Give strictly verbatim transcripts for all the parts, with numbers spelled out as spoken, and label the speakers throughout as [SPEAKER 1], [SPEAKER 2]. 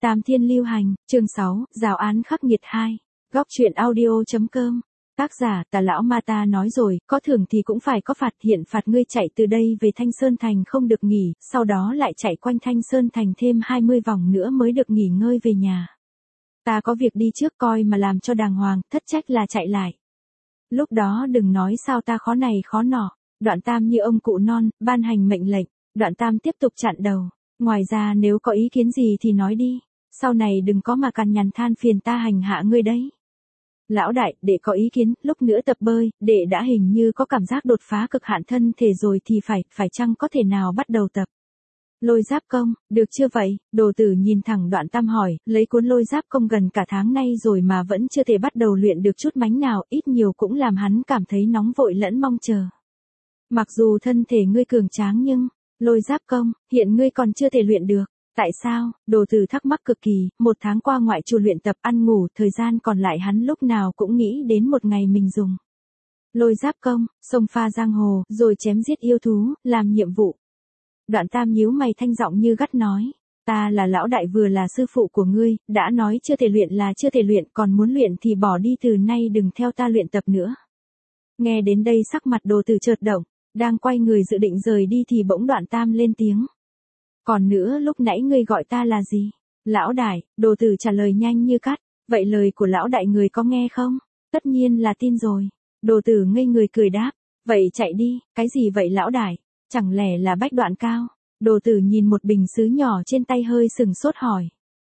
[SPEAKER 1] Tam Thiên Lưu Hành, chương sáu, Giáo án khắc nghiệt hai. Góc truyện audio chấm com. Tác giả, Tà lão ma ta nói rồi, có thưởng thì cũng phải có phạt, hiện phạt ngươi chạy từ đây về Thanh Sơn Thành không được nghỉ, sau đó lại chạy quanh Thanh Sơn Thành thêm hai mươi vòng nữa mới được nghỉ ngơi về nhà. Ta có việc đi trước coi mà làm cho đàng hoàng, thất trách là chạy lại. Lúc đó đừng nói sao ta khó này khó nọ. Đoạn Tam như ông cụ non, ban hành mệnh lệnh. Đoạn Tam tiếp tục chặn đầu. Ngoài ra nếu có ý kiến gì thì nói đi. Sau này đừng có mà cằn nhằn than phiền ta hành hạ ngươi đấy. Lão đại, đệ có ý kiến, lúc nữa tập bơi, đệ đã hình như có cảm giác đột phá cực hạn thân thể rồi thì phải, phải chăng có thể nào bắt đầu tập? Lôi giáp công, được chưa vậy? Đồ tử nhìn thẳng Đoạn Tam hỏi, lấy cuốn lôi giáp công gần cả tháng nay rồi mà vẫn chưa thể bắt đầu luyện được chút mánh nào, ít nhiều cũng làm hắn cảm thấy nóng vội lẫn mong chờ. Mặc dù thân thể ngươi cường tráng nhưng, lôi giáp công, hiện ngươi còn chưa thể luyện được. Tại sao? Đồ tử thắc mắc cực kỳ, một tháng qua ngoại trừ luyện tập ăn ngủ, thời gian còn lại hắn lúc nào cũng nghĩ đến một ngày mình dùng. Lôi giáp công, xông pha giang hồ, rồi chém giết yêu thú, làm nhiệm vụ. Đoạn Tam nhíu mày thanh giọng như gắt nói, ta là lão đại vừa là sư phụ của ngươi, đã nói chưa thể luyện là chưa thể luyện, còn muốn luyện thì bỏ đi từ nay đừng theo ta luyện tập nữa. Nghe đến đây sắc mặt đồ tử chợt động, đang quay người dự định rời đi thì bỗng Đoạn Tam lên tiếng. Còn nữa lúc nãy ngươi gọi ta là gì? Lão đại, đồ tử trả lời nhanh như cắt, vậy lời của lão đại người có nghe không? Tất nhiên là tin rồi. Đồ tử ngây người cười đáp, vậy chạy đi, cái gì vậy lão đại? Chẳng lẽ là Bách Đoạn Cao? Đồ tử nhìn một bình sứ nhỏ trên tay hơi sừng sốt hỏi.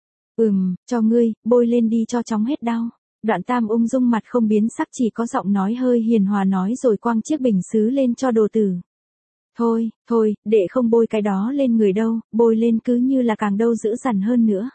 [SPEAKER 1] Ừm, cho ngươi, bôi lên đi cho chóng hết đau. Đoạn Tam ung dung mặt không biến sắc, chỉ có giọng nói hơi hiền hòa nói rồi quăng chiếc bình sứ lên cho đồ tử. Thôi, thôi, đệ không bôi cái đó lên người đâu, bôi lên cứ như là càng đâu dữ dằn hơn nữa.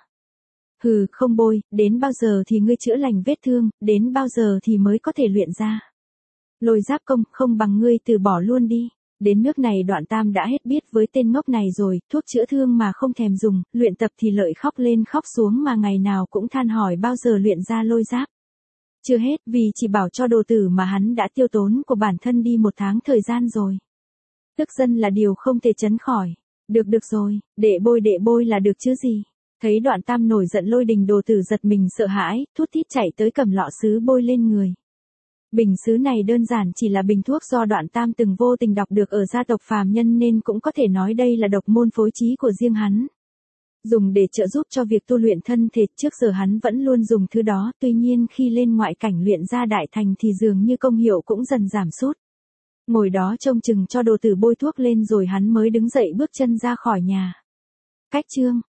[SPEAKER 1] Hừ, không bôi, đến bao giờ thì ngươi chữa lành vết thương, đến bao giờ thì mới có thể luyện ra. Lôi giáp công, không bằng ngươi từ bỏ luôn đi. Đến nước này Đoạn Tam đã hết biết với tên ngốc này rồi, thuốc chữa thương mà không thèm dùng, luyện tập thì lợi khóc lên khóc xuống mà ngày nào cũng than hỏi bao giờ luyện ra lôi giáp. Chưa hết, vì chỉ bảo cho đồ tử mà hắn đã tiêu tốn của bản thân đi một tháng thời gian rồi. Tức dân là điều không thể tránh khỏi. Được được rồi, đệ bôi đệ bôi là được chứ gì. Thấy Đoạn Tam nổi giận lôi đình, đồ tử giật mình sợ hãi, thút thít chạy tới cầm lọ sứ bôi lên người. Bình sứ này đơn giản chỉ là bình thuốc do Đoạn Tam từng vô tình đọc được ở gia tộc phàm nhân nên cũng có thể nói đây là độc môn phối trí của riêng hắn. Dùng để trợ giúp cho việc tu luyện thân thể, trước giờ hắn vẫn luôn dùng thứ đó, tuy nhiên khi lên ngoại cảnh luyện ra đại thành thì dường như công hiệu cũng dần giảm sút. Ngồi đó trông chừng cho đồ tử bôi thuốc lên rồi hắn mới đứng dậy bước chân ra khỏi nhà. Cách chương